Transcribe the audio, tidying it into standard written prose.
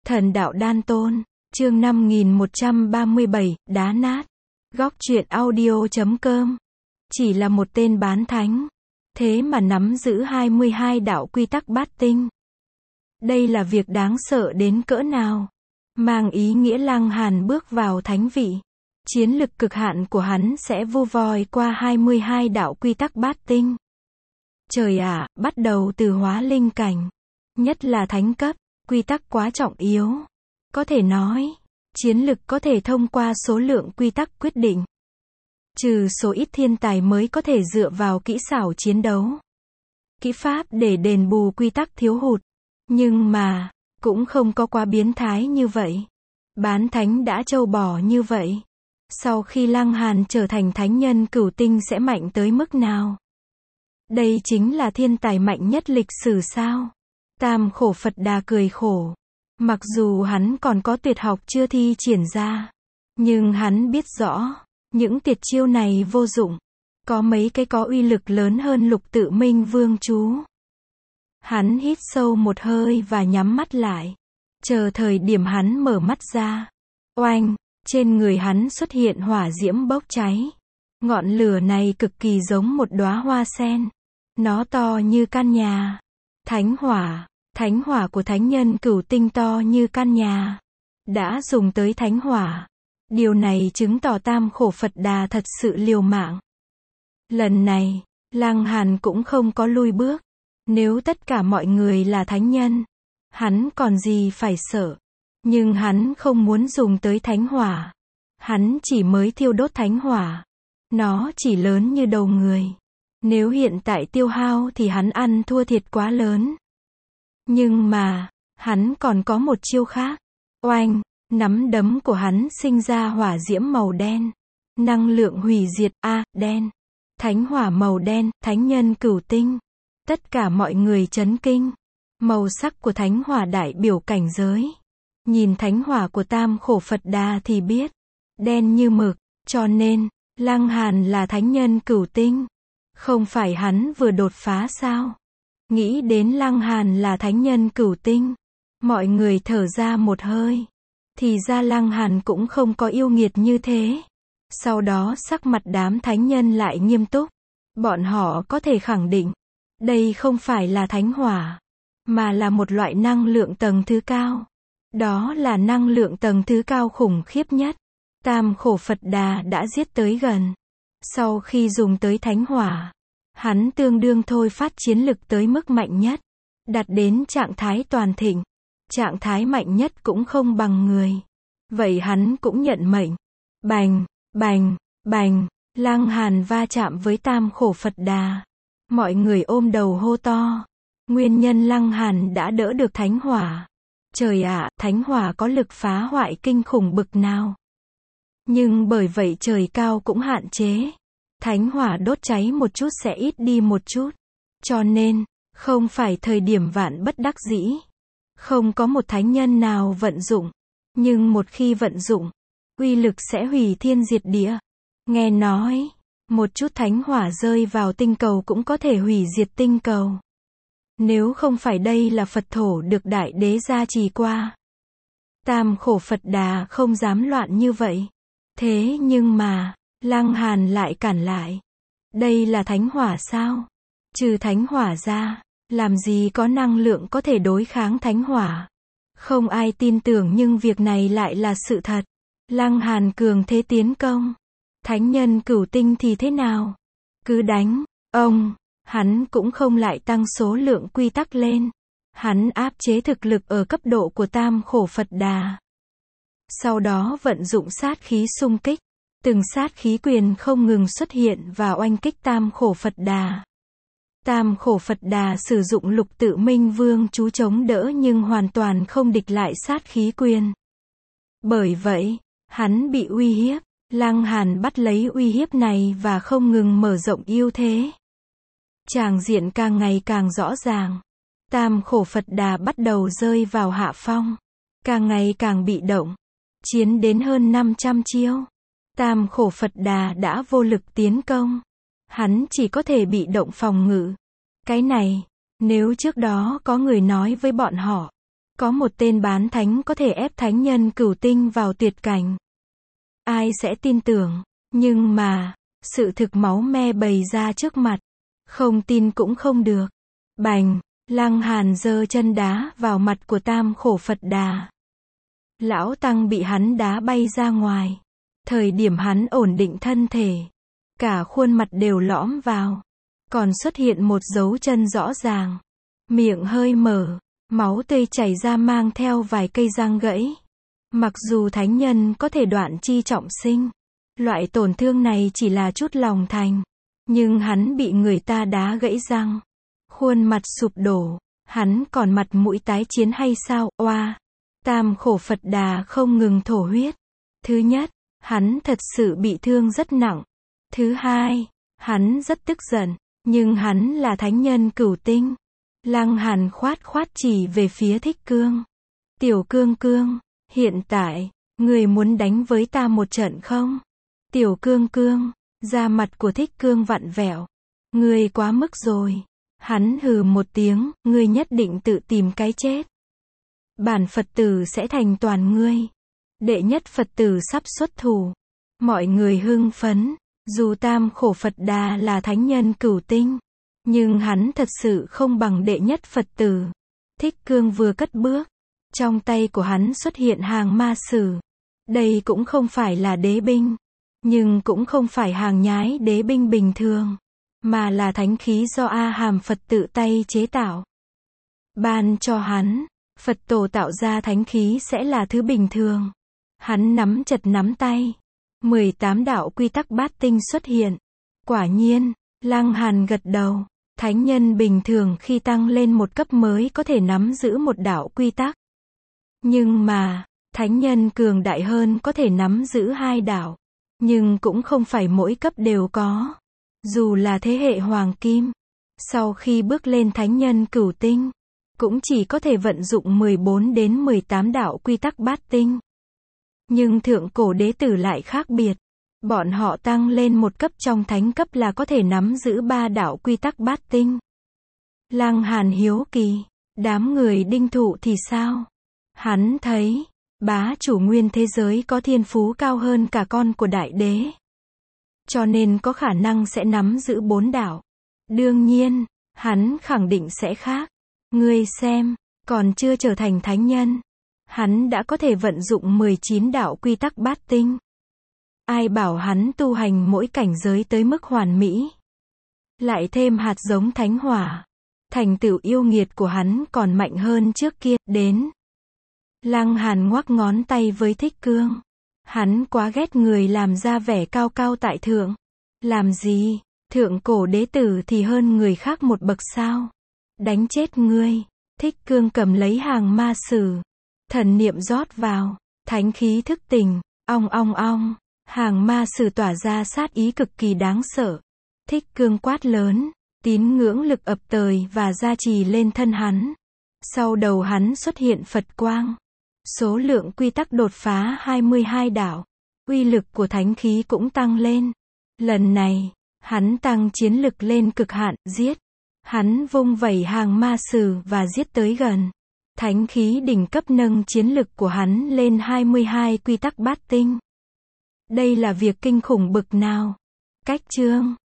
Thần đạo đan tôn, chương 5137, đá nát. Góc truyện audio.com. Chỉ là một tên bán thánh, thế mà nắm giữ 22 đạo quy tắc bát tinh. Đây là việc đáng sợ đến cỡ nào? Mang ý nghĩa Lăng Hàn bước vào thánh vị. Chiến lực cực hạn của hắn sẽ vô vòi qua 22 đạo quy tắc bát tinh. Trời ạ, bắt đầu từ hóa linh cảnh. Nhất là thánh cấp, quy tắc quá trọng yếu. Có thể nói, chiến lực có thể thông qua số lượng quy tắc quyết định. Trừ số ít thiên tài mới có thể dựa vào kỹ xảo chiến đấu, kỹ pháp để đền bù quy tắc thiếu hụt. Nhưng mà, cũng không có quá biến thái như vậy. Bán thánh đã trâu bò như vậy. Sau khi Lăng Hàn trở thành thánh nhân cửu tinh sẽ mạnh tới mức nào? Đây chính là thiên tài mạnh nhất lịch sử sao? Tam khổ Phật Đà cười khổ. Mặc dù hắn còn có tuyệt học chưa thi triển ra, nhưng hắn biết rõ, những tuyệt chiêu này vô dụng. Có mấy cái có uy lực lớn hơn Lục Tự Minh Vương chú. Hắn hít sâu một hơi và nhắm mắt lại. Chờ thời điểm hắn mở mắt ra. Oanh, trên người hắn xuất hiện hỏa diễm bốc cháy. Ngọn lửa này cực kỳ giống một đóa hoa sen. Nó to như căn nhà. Thánh hỏa của thánh nhân cửu tinh to như căn nhà. Đã dùng tới thánh hỏa. Điều này chứng tỏ Tam khổ Phật Đà thật sự liều mạng. Lần này, Lăng Hàn cũng không có lui bước. Nếu tất cả mọi người là thánh nhân, hắn còn gì phải sợ. Nhưng hắn không muốn dùng tới thánh hỏa. Hắn chỉ mới thiêu đốt thánh hỏa. Nó chỉ lớn như đầu người. Nếu hiện tại tiêu hao thì hắn ăn thua thiệt quá lớn. Nhưng mà, hắn còn có một chiêu khác. Oanh, nắm đấm của hắn sinh ra hỏa diễm màu đen. Năng lượng hủy diệt, đen. Thánh hỏa màu đen, thánh nhân cửu tinh. Tất cả mọi người chấn kinh. Màu sắc của thánh hỏa đại biểu cảnh giới. Nhìn thánh hỏa của Tam khổ Phật Đà thì biết. Đen như mực, cho nên, Lăng Hàn là thánh nhân cửu tinh. Không phải hắn vừa đột phá sao? Nghĩ đến Lăng Hàn là thánh nhân cửu tinh. Mọi người thở ra một hơi. Thì ra Lăng Hàn cũng không có yêu nghiệt như thế. Sau đó sắc mặt đám thánh nhân lại nghiêm túc. Bọn họ có thể khẳng định. Đây không phải là thánh hỏa. Mà là một loại năng lượng tầng thứ cao. Đó là năng lượng tầng thứ cao khủng khiếp nhất. Tam khổ Phật Đà đã giết tới gần. Sau khi dùng tới thánh hỏa, hắn tương đương thôi phát chiến lực tới mức mạnh nhất. Đạt đến trạng thái toàn thịnh. Trạng thái mạnh nhất cũng không bằng người. Vậy hắn cũng nhận mệnh. Bành, bành, bành, Lăng Hàn va chạm với Tam khổ Phật Đà. Mọi người ôm đầu hô to. Nguyên nhân Lăng Hàn đã đỡ được thánh hỏa. Trời ạ, thánh hỏa có lực phá hoại kinh khủng bực nào. Nhưng bởi vậy trời cao cũng hạn chế. Thánh hỏa đốt cháy một chút sẽ ít đi một chút. Cho nên, không phải thời điểm vạn bất đắc dĩ. Không có một thánh nhân nào vận dụng. Nhưng một khi vận dụng, uy lực sẽ hủy thiên diệt địa. Nghe nói, một chút thánh hỏa rơi vào tinh cầu cũng có thể hủy diệt tinh cầu. Nếu không phải đây là Phật thổ được Đại Đế gia trì qua. Tam khổ Phật Đà không dám loạn như vậy. Thế nhưng mà, Lăng Hàn lại cản lại. Đây là thánh hỏa sao? Trừ thánh hỏa ra, làm gì có năng lượng có thể đối kháng thánh hỏa? Không ai tin tưởng nhưng việc này lại là sự thật. Lăng Hàn cường thế tiến công. Thánh nhân cửu tinh thì thế nào? Cứ đánh, hắn cũng không lại tăng số lượng quy tắc lên. Hắn áp chế thực lực ở cấp độ của Tam khổ Phật Đà. Sau đó vận dụng sát khí xung kích. Từng sát khí quyền không ngừng xuất hiện và oanh kích Tam khổ Phật Đà. Tam khổ Phật Đà sử dụng Lục Tự Minh Vương chú chống đỡ nhưng hoàn toàn không địch lại sát khí quyền. Bởi vậy, hắn bị uy hiếp. Lăng Hàn bắt lấy uy hiếp này và không ngừng mở rộng ưu thế. Tràng diện càng ngày càng rõ ràng. Tam khổ Phật Đà bắt đầu rơi vào hạ phong. Càng ngày càng bị động. Chiến đến hơn 500 chiêu. Tam khổ Phật Đà đã vô lực tiến công. Hắn chỉ có thể bị động phòng ngự. Cái này, nếu trước đó có người nói với bọn họ, Có một tên bán thánh có thể ép thánh nhân cửu tinh vào tuyệt cảnh. Ai sẽ tin tưởng? Nhưng mà, sự thực máu me bày ra trước mặt. Không tin cũng không được. Bành, Lăng Hàn giơ chân đá vào mặt của Tam Khổ Phật Đà. Lão Tăng bị hắn đá bay ra ngoài. Thời điểm hắn ổn định thân thể, cả khuôn mặt đều lõm vào. Còn xuất hiện một dấu chân rõ ràng. Miệng hơi mở, máu tươi chảy ra mang theo vài cây răng gãy. Mặc dù thánh nhân có thể đoạn chi trọng sinh, loại tổn thương này chỉ là chút lòng thành. Nhưng hắn bị người ta đá gãy răng. Khuôn mặt sụp đổ, hắn còn mặt mũi tái chiến hay sao? Oa! Tam Khổ Phật Đà không ngừng thổ huyết. Thứ nhất, hắn thật sự bị thương rất nặng. Thứ hai, hắn rất tức giận, nhưng hắn là thánh nhân cửu tinh. Lăng Hàn khoát chỉ về phía Thích Cương. Tiểu Cương Cương, hiện tại, người muốn đánh với ta một trận không? Tiểu Cương Cương, da mặt của Thích Cương vặn vẹo. Ngươi quá mức rồi. Hắn hừ một tiếng, ngươi nhất định tự tìm cái chết. Bản Phật tử sẽ thành toàn ngươi. Đệ nhất Phật tử sắp xuất thủ. Mọi người hưng phấn. Dù Tam Khổ Phật Đà là thánh nhân cửu tinh, nhưng hắn thật sự không bằng đệ nhất Phật tử. Thích Cương vừa cất bước, trong tay của hắn xuất hiện hàng ma sử. Đây cũng không phải là đế binh, nhưng cũng không phải hàng nhái đế binh bình thường, mà là thánh khí do A Hàm Phật tự tay chế tạo. Ban cho hắn, Phật tổ tạo ra thánh khí sẽ là thứ bình thường. Hắn nắm chặt nắm tay. 18 đạo quy tắc bát tinh xuất hiện. Quả nhiên, Lăng Hàn gật đầu. Thánh nhân bình thường khi tăng lên một cấp mới có thể nắm giữ một đạo quy tắc. Nhưng mà, thánh nhân cường đại hơn có thể nắm giữ 2 đạo. Nhưng cũng không phải mỗi cấp đều có. Dù là thế hệ hoàng kim, sau khi bước lên thánh nhân cửu tinh, cũng chỉ có thể vận dụng 14 đến 18 đạo quy tắc bát tinh. Nhưng thượng cổ đế tử lại khác biệt. Bọn họ tăng lên một cấp trong thánh cấp là có thể nắm giữ 3 đạo quy tắc bát tinh. Lăng Hàn hiếu kỳ, đám người đinh thụ thì sao? Hắn thấy, bá chủ nguyên thế giới có thiên phú cao hơn cả con của đại đế. Cho nên có khả năng sẽ nắm giữ 4 đạo. Đương nhiên, hắn khẳng định sẽ khác. Ngươi xem, còn chưa trở thành thánh nhân, hắn đã có thể vận dụng 19 đạo quy tắc bát tinh. Ai bảo hắn tu hành mỗi cảnh giới tới mức hoàn mỹ. Lại thêm hạt giống thánh hỏa. Thành tựu yêu nghiệt của hắn còn mạnh hơn trước kia, đến. Lăng Hàn ngoắc ngón tay với Thích Cương. Hắn quá ghét người làm ra vẻ cao cao tại thượng. Làm gì? Thượng cổ đế tử thì hơn người khác một bậc sao? Đánh chết ngươi. Thích Cương cầm lấy hàng ma sử. Thần niệm rót vào. Thánh khí thức tỉnh. Ong ong ong. Hàng ma sử tỏa ra sát ý cực kỳ đáng sợ. Thích Cương quát lớn. Tín ngưỡng lực ập tời và gia trì lên thân hắn. Sau đầu hắn xuất hiện Phật quang. Số lượng quy tắc đột phá 22 đạo. Uy lực của thánh khí cũng tăng lên. Lần này, hắn tăng chiến lực lên cực hạn, giết. Hắn vung vẩy hàng ma sử và giết tới gần. Thánh khí đỉnh cấp nâng chiến lực của hắn lên 22 quy tắc bát tinh. Đây là việc kinh khủng bực nào. Cách chương